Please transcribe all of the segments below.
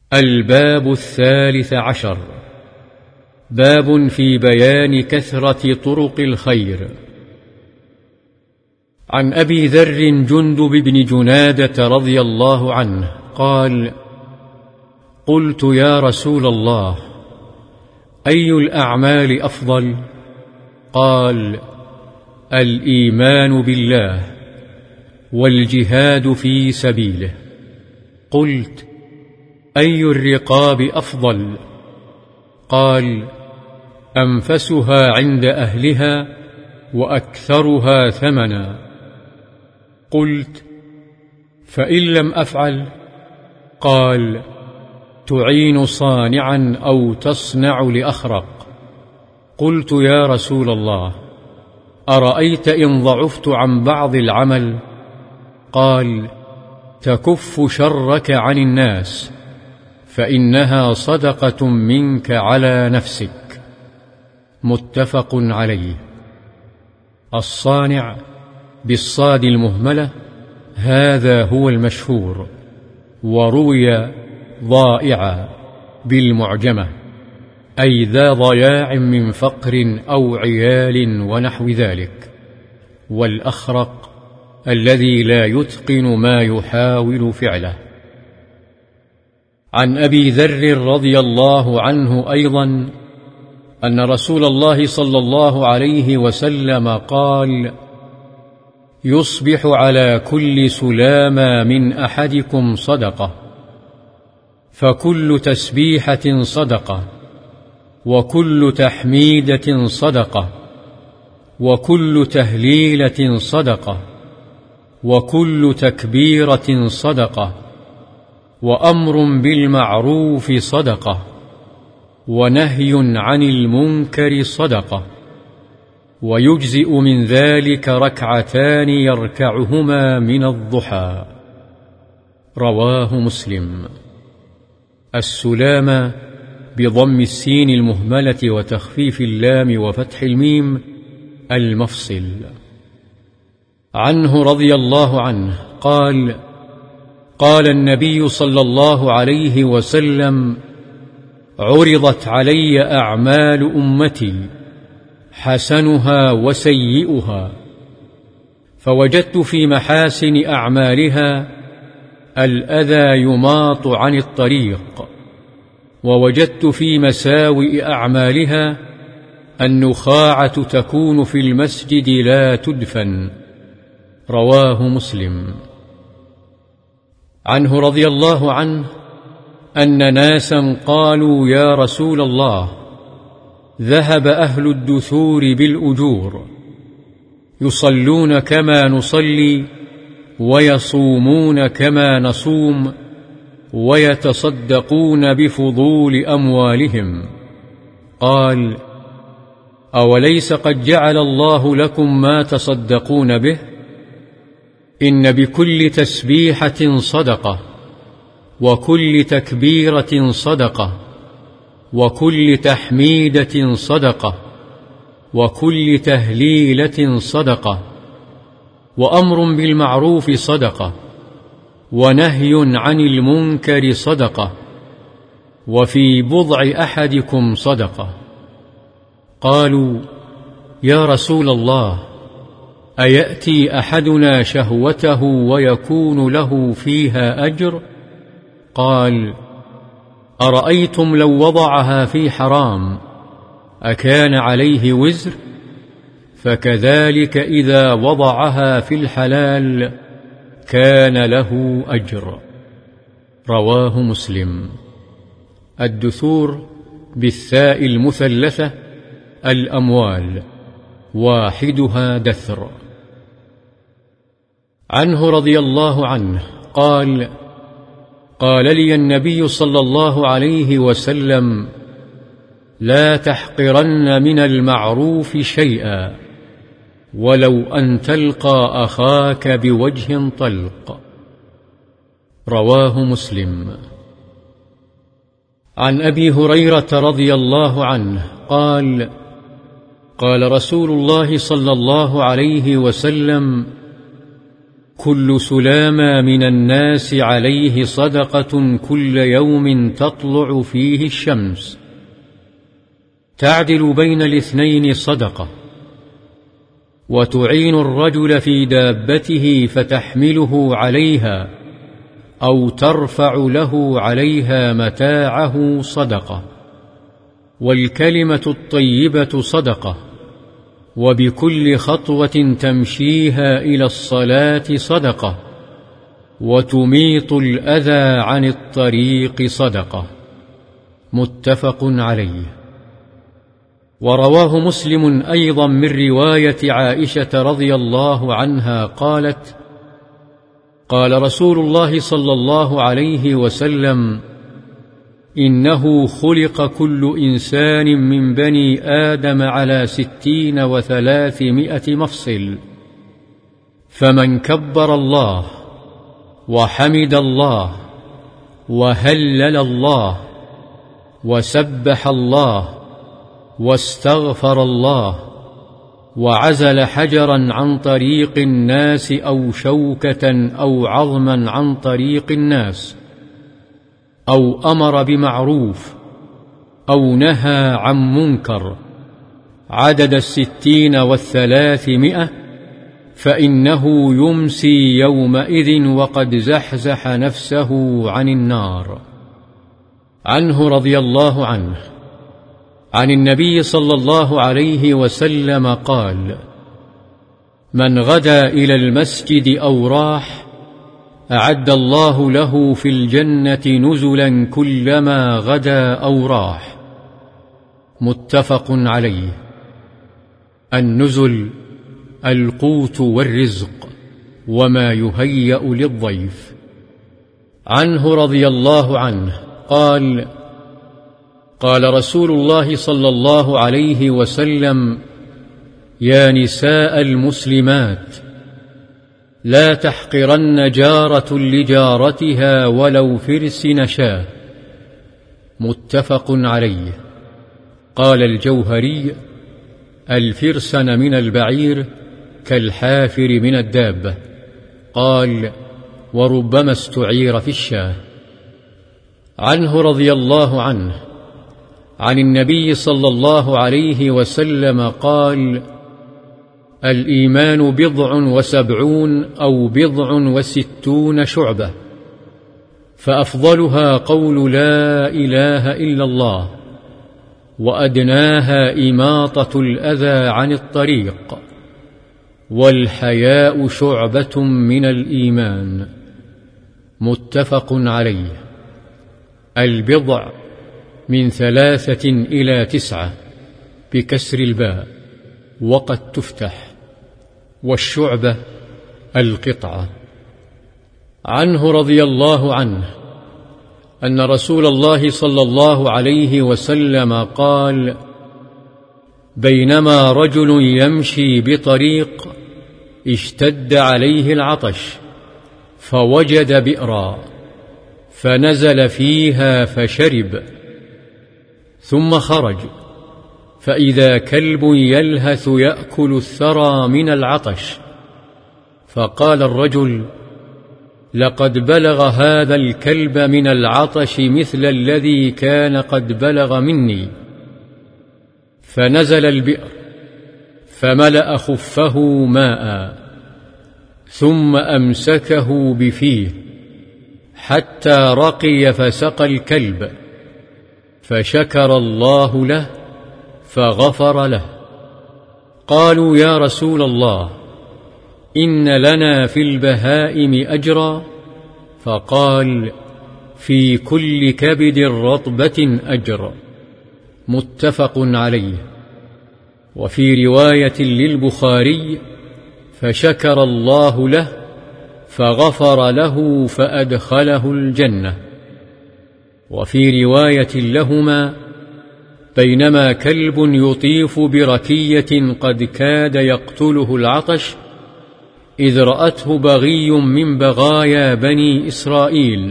الباب 13 باب في بيان كثرة طرق الخير. عن أبي ذر جندب بن جنادة رضي الله عنه قال: قلت يا رسول الله، أي الأعمال أفضل؟ قال: الإيمان بالله والجهاد في سبيله. قلت: أي الرقاب أفضل؟ قال: أنفسها عند أهلها وأكثرها ثمنا. قلت: فإن لم أفعل؟ قال: تعين صانعا أو تصنع لأخرق. قلت يا رسول الله، أرأيت إن ضعفت عن بعض العمل؟ قال: تكف شرك عن الناس، فإنها صدقة منك على نفسك. متفق عليه. الصانع بالصاد المهملة هذا هو المشهور، وروي ضائعا بالمعجمة، أي ذا ضياع من فقر أو عيال ونحو ذلك. والأخرق الذي لا يتقن ما يحاول فعله. عن أبي ذر رضي الله عنه أيضا أن رسول الله صلى الله عليه وسلم قال: يصبح على كل سلامة من أحدكم صدقة، فكل تسبيحة صدقة، وكل تحميدة صدقة، وكل تهليلة صدقة، وكل تكبيرة صدقة، وأمر بالمعروف صدقة، ونهي عن المنكر صدقة، ويجزئ من ذلك ركعتان يركعهما من الضحى. رواه مسلم. السلامة بضم السين المهملة وتخفيف اللام وفتح الميم المفصل. عنه رضي الله عنه قال: قال النبي صلى الله عليه وسلم: عرضت علي أعمال أمتي حسنها وسيئها، فوجدت في محاسن أعمالها الأذى يماط عن الطريق، ووجدت في مساوئ أعمالها النخاعة تكون في المسجد لا تدفن. رواه مسلم. عنه رضي الله عنه أن ناسا قالوا: يا رسول الله، ذهب أهل الدثور بالأجور، يصلون كما نصلي، ويصومون كما نصوم، ويتصدقون بفضول أموالهم. قال: أوليس قد جعل الله لكم ما تصدقون به؟ إن بكل تسبيحة صدقة، وكل تكبيرة صدقة، وكل تحميدة صدقة، وكل تهليلة صدقة، وأمر بالمعروف صدقة، ونهي عن المنكر صدقة، وفي بضع أحدكم صدقة. قالوا: يا رسول الله، أيأتي أحدنا شهوته ويكون له فيها أجر؟ قال: أرأيتم لو وضعها في حرام أكان عليه وزر؟ فكذلك إذا وضعها في الحلال كان له أجر. رواه مسلم. الدثور بالثاء المثلثة الأموال، واحدها دثر. عنه رضي الله عنه قال: قال لي النبي صلى الله عليه وسلم: لا تحقرن من المعروف شيئا، ولو أن تلقى أخاك بوجه طلق. رواه مسلم. عن أبي هريرة رضي الله عنه قال: قال رسول الله صلى الله عليه وسلم: كل سلامة من الناس عليه صدقة كل يوم تطلع فيه الشمس، تعدل بين الاثنين صدقة، وتعين الرجل في دابته فتحمله عليها أو ترفع له عليها متاعه صدقة، والكلمة الطيبة صدقة، وبكل خطوة تمشيها إلى الصلاة صدقة، وتميط الأذى عن الطريق صدقة. متفق عليه. ورواه مسلم أيضا من رواية عائشة رضي الله عنها قالت: قال رسول الله صلى الله عليه وسلم: إنه خلق كل إنسان من بني آدم على 60 و300 مفصل، فمن كبر الله وحمد الله وهلل الله وسبح الله واستغفر الله وعزل حجرا عن طريق الناس أو شوكة أو عظما عن طريق الناس أو أمر بمعروف أو نهى عن منكر عدد 60 و300، فإنه يمسي يومئذ وقد زحزح نفسه عن النار. عنه رضي الله عنه عن النبي صلى الله عليه وسلم قال: من غدا إلى المسجد أو راح أعد الله له في الجنة نزلا كلما غدا أو راح. متفق عليه. النزل القوت والرزق وما يهيأ للضيف. عنه رضي الله عنه قال: قال رسول الله صلى الله عليه وسلم: يا نساء المسلمات، لا تحقرن جارة لجارتها ولو فرس نشاه. متفق عليه. قال الجوهري: الفرسن من البعير كالحافر من الدابة. قال: وربما استعير في الشاه. عنه رضي الله عنه عن النبي صلى الله عليه وسلم قال: الإيمان 70 أو 60 شعبة، فأفضلها قول لا إله إلا الله، وأدناها إماطة الأذى عن الطريق، والحياء شعبة من الإيمان. متفق عليه. البضع من 3 إلى 9 بكسر الباء وقد تفتح، والشعبة القطعة. عنه رضي الله عنه أن رسول الله صلى الله عليه وسلم قال: بينما رجل يمشي بطريق اشتد عليه العطش، فوجد بئرا فنزل فيها فشرب، ثم خرج فإذا كلب يلهث يأكل الثرى من العطش، فقال الرجل: لقد بلغ هذا الكلب من العطش مثل الذي كان قد بلغ مني. فنزل البئر فملأ خفه ماء، ثم أمسكه بفيه حتى رقي فسقى الكلب، فشكر الله له فغفر له. قالوا: يا رسول الله، إن لنا في البهائم أجرا؟ فقال: في كل كبد رطبة أجر. متفق عليه. وفي رواية للبخاري: فشكر الله له فغفر له فأدخله الجنة. وفي رواية لهما: بينما كلب يطيف بركية قد كاد يقتله العطش، إذ رأته بغي من بغايا بني إسرائيل،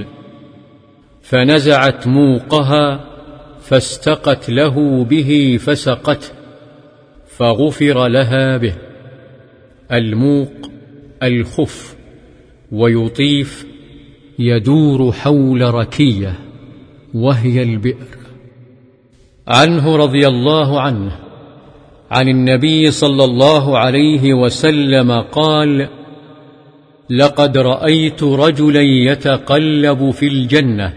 فنزعت موقها فاستقت له به فسقته، فغفر لها به. الموق الخف ويطيف يدور حول ركية وهي البئر. عنه رضي الله عنه عن النبي صلى الله عليه وسلم قال: لقد رأيت رجلا يتقلب في الجنة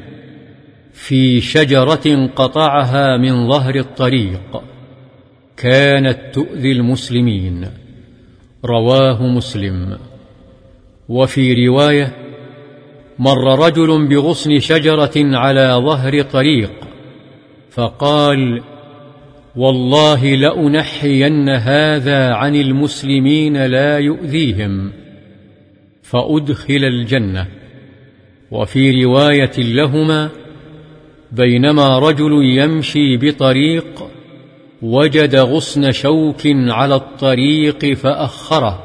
في شجرة قطعها من ظهر الطريق كانت تؤذي المسلمين. رواه مسلم. وفي رواية: مر رجل بغصن شجرة على ظهر طريق فقال: والله لأنحين هذا عن المسلمين لا يؤذيهم، فأدخل الجنة. وفي رواية لهما: بينما رجل يمشي بطريق وجد غصن شوك على الطريق فأخره،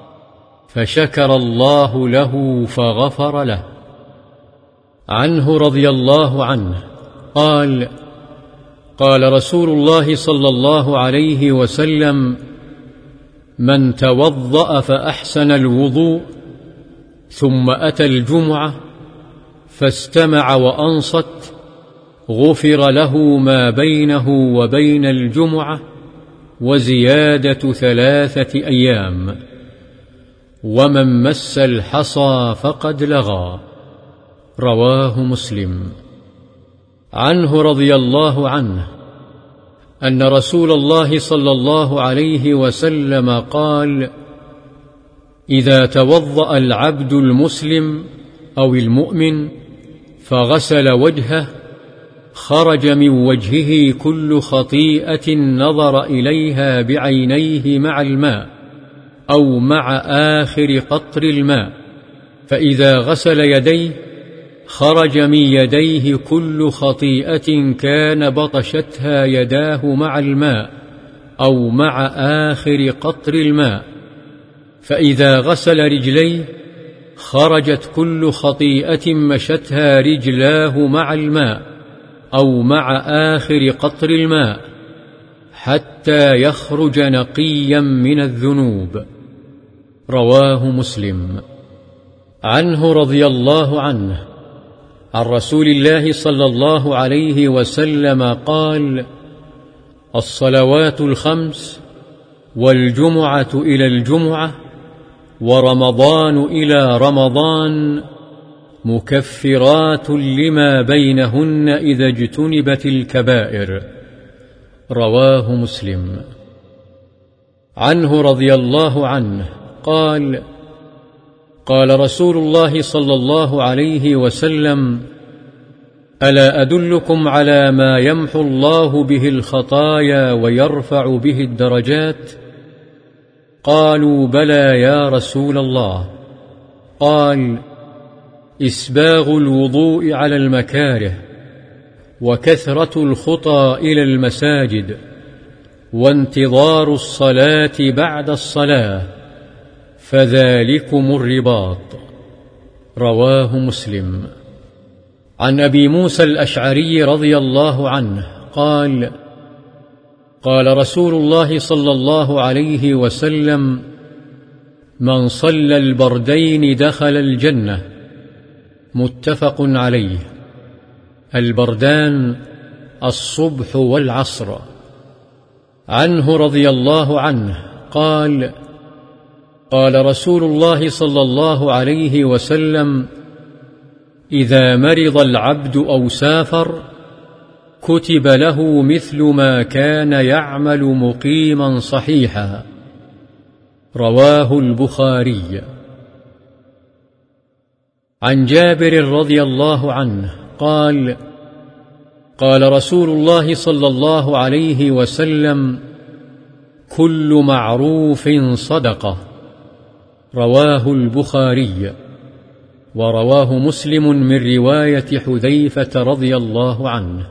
فشكر الله له فغفر له. عنه رضي الله عنه قال: قال رسول الله صلى الله عليه وسلم: من توضأ فأحسن الوضوء ثم أتى الجمعة فاستمع وأنصت غفر له ما بينه وبين الجمعة وزيادة 3 أيام، ومن مس الحصى فقد لغى. رواه مسلم. عنه رضي الله عنه أن رسول الله صلى الله عليه وسلم قال: إذا توضأ العبد المسلم أو المؤمن فغسل وجهه خرج من وجهه كل خطيئة نظر إليها بعينيه مع الماء أو مع آخر قطر الماء، فإذا غسل يديه خرج من يديه كل خطيئة كان بطشتها يداه مع الماء أو مع آخر قطر الماء، فإذا غسل رجليه خرجت كل خطيئة مشتها رجلاه مع الماء أو مع آخر قطر الماء حتى يخرج نقيا من الذنوب. رواه مسلم. عنه رضي الله عنه عن رسول الله صلى الله عليه وسلم قال: الصلوات الخمس والجمعة إلى الجمعة ورمضان إلى رمضان مكفرات لما بينهن إذا اجتنبت الكبائر. رواه مسلم. عنه رضي الله عنه قال: قال رسول الله صلى الله عليه وسلم: ألا أدلكم على ما يمحو الله به الخطايا ويرفع به الدرجات؟ قالوا: بلى يا رسول الله. قال: إسباغ الوضوء على المكاره، وكثرة الخطى إلى المساجد، وانتظار الصلاة بعد الصلاة، فذلكم الرباط. رواه مسلم. عن أبي موسى الأشعري رضي الله عنه قال: قال رسول الله صلى الله عليه وسلم: من صلى البردين دخل الجنة. متفق عليه. البردان الصبح والعصر. عنه رضي الله عنه قال: قال رسول الله صلى الله عليه وسلم: إذا مرض العبد أو سافر كتب له مثل ما كان يعمل مقيما صحيحا. رواه البخاري. عن جابر رضي الله عنه قال: قال رسول الله صلى الله عليه وسلم: كل معروف صدقة. رواه البخاري. ورواه مسلم من رواية حذيفة رضي الله عنه.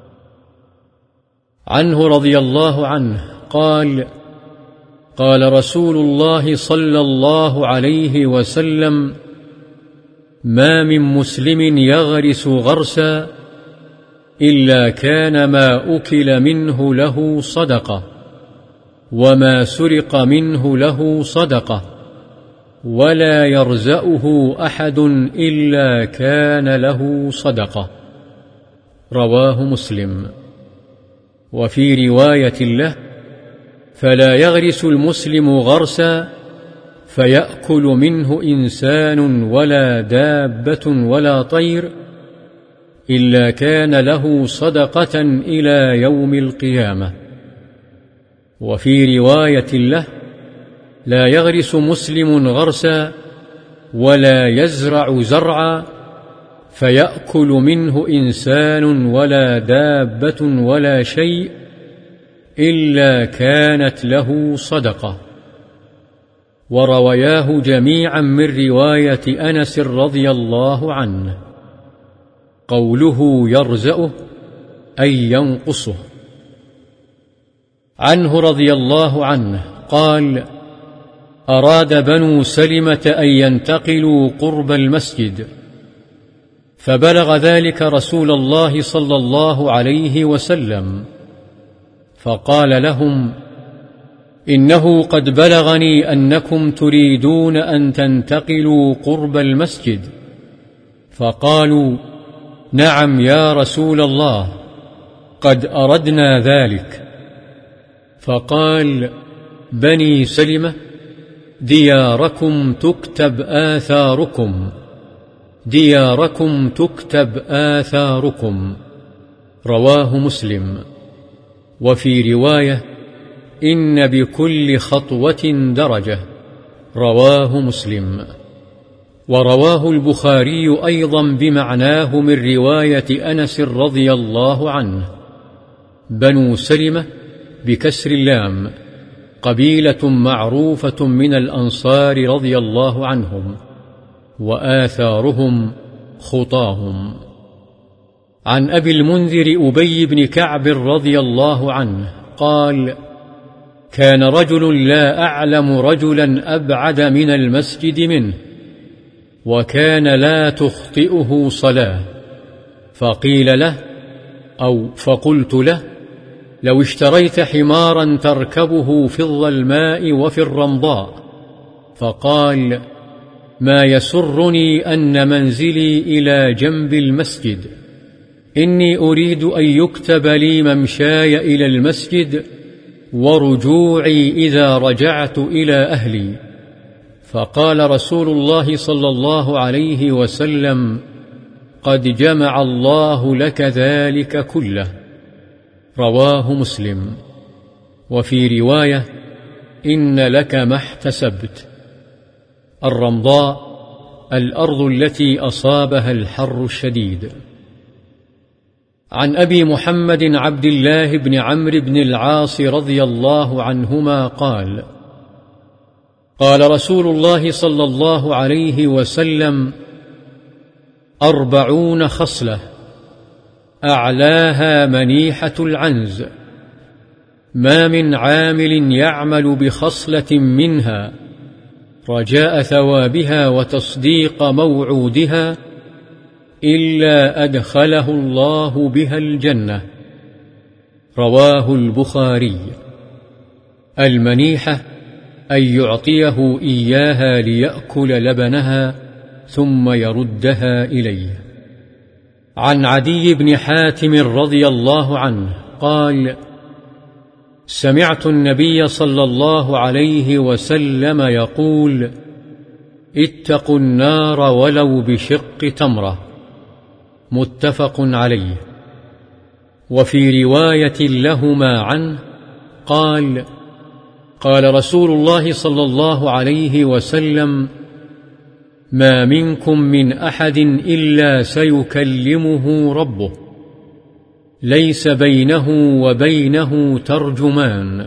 عنه رضي الله عنه قال: قال رسول الله صلى الله عليه وسلم: ما من مسلم يغرس غرسا إلا كان ما أكل منه له صدقة، وما سرق منه له صدقة، ولا يرزأه أحد إلا كان له صدقة. رواه مسلم. وفي رواية له: فلا يغرس المسلم غرسا فيأكل منه إنسان ولا دابة ولا طير إلا كان له صدقة إلى يوم القيامة. وفي رواية له: لا يغرس مسلم غرسا ولا يزرع زرعا فيأكل منه إنسان ولا دابة ولا شيء إلا كانت له صدقة. ورواياه جميعا من رواية أنس رضي الله عنه. قوله يرزأه أي ينقصه. عنه رضي الله عنه قال: أراد بنو سلمة أن ينتقلوا قرب المسجد، فبلغ ذلك رسول الله صلى الله عليه وسلم، فقال لهم: إنه قد بلغني أنكم تريدون أن تنتقلوا قرب المسجد. فقالوا: نعم يا رسول الله، قد أردنا ذلك. فقال: بني سلمة دياركم تكتب آثاركم، دياركم تكتب آثاركم. رواه مسلم. وفي رواية: إن بكل خطوة درجة. رواه مسلم. ورواه البخاري أيضا بمعناه من رواية أنس رضي الله عنه. بنو سلمة بكسر اللام قبيلة معروفة من الأنصار رضي الله عنهم، وآثارهم خطاهم. عن أبي المنذر أبي بن كعب رضي الله عنه قال: كان رجل لا أعلم رجلا أبعد من المسجد منه، وكان لا تخطئه صلاة، فقيل له أو فقلت له: لو اشتريت حمارا تركبه في الظلماء وفي الرمضاء. فقال: ما يسرني أن منزلي إلى جنب المسجد، إني أريد أن يكتب لي ممشاي إلى المسجد ورجوعي إذا رجعت إلى أهلي. فقال رسول الله صلى الله عليه وسلم: قد جمع الله لك ذلك كله. رواه مسلم. وفي رواية: إن لك ما احتسبت. الرمضاء الأرض التي أصابها الحر الشديد. عن أبي محمد عبد الله بن عمرو بن العاص رضي الله عنهما قال: قال رسول الله صلى الله عليه وسلم: 40 خصلة أعلاها منيحة العنز، ما من عامل يعمل بخصلة منها رجاء ثوابها وتصديق موعودها إلا أدخله الله بها الجنة. رواه البخاري. المنيحة أن يعطيه إياها ليأكل لبنها ثم يردها إليه. عن عدي بن حاتم رضي الله عنه قال: سمعت النبي صلى الله عليه وسلم يقول: اتقوا النار ولو بشق تمرة. متفق عليه. وفي رواية لهما عنه قال: قال رسول الله صلى الله عليه وسلم: ما منكم من أحد إلا سيكلمه ربه، ليس بينه وبينه ترجمان،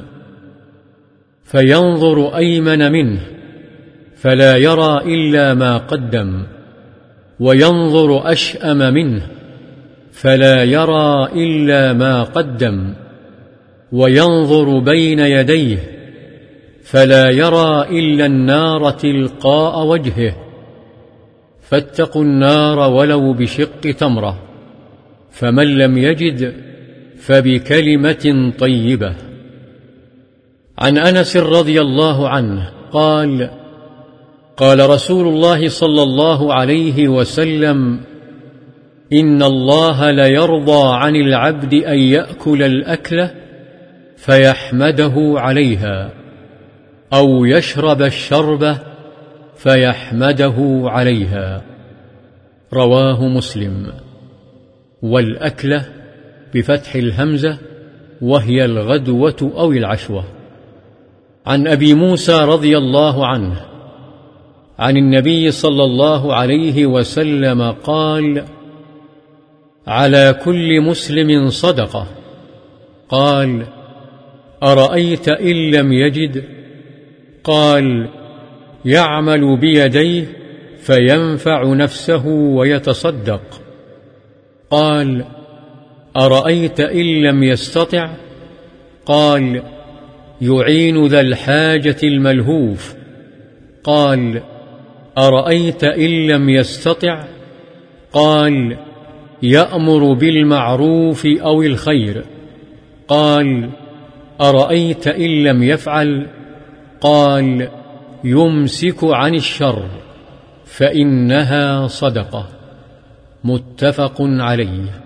فينظر أيمن منه فلا يرى إلا ما قدم، وينظر أشأم منه فلا يرى إلا ما قدم، وينظر بين يديه فلا يرى إلا النار تلقاء وجهه. فاتقوا النار ولو بشق تمرة، فمن لم يجد فبكلمة طيبة. عن أنس رضي الله عنه قال: قال رسول الله صلى الله عليه وسلم: إن الله ليرضى عن العبد أن يأكل الأكلة فيحمده عليها، أو يشرب الشربة فيحمده عليها. رواه مسلم. والأكلة بفتح الهمزة، وهي الغدوة أو العشوة. عن أبي موسى رضي الله عنه عن النبي صلى الله عليه وسلم قال: على كل مسلم صدقة. قال: أرأيت إن لم يجد؟ قال: يعمل بيديه فينفع نفسه ويتصدق. قال: أرأيت إن لم يستطع؟ قال: يعين ذا الحاجة الملهوف. قال: أرأيت إن لم يستطع؟ قال: يأمر بالمعروف أو الخير. قال: أرأيت إن لم يفعل؟ قال: يمسك عن الشر، فإنها صدقة. متفق عليه.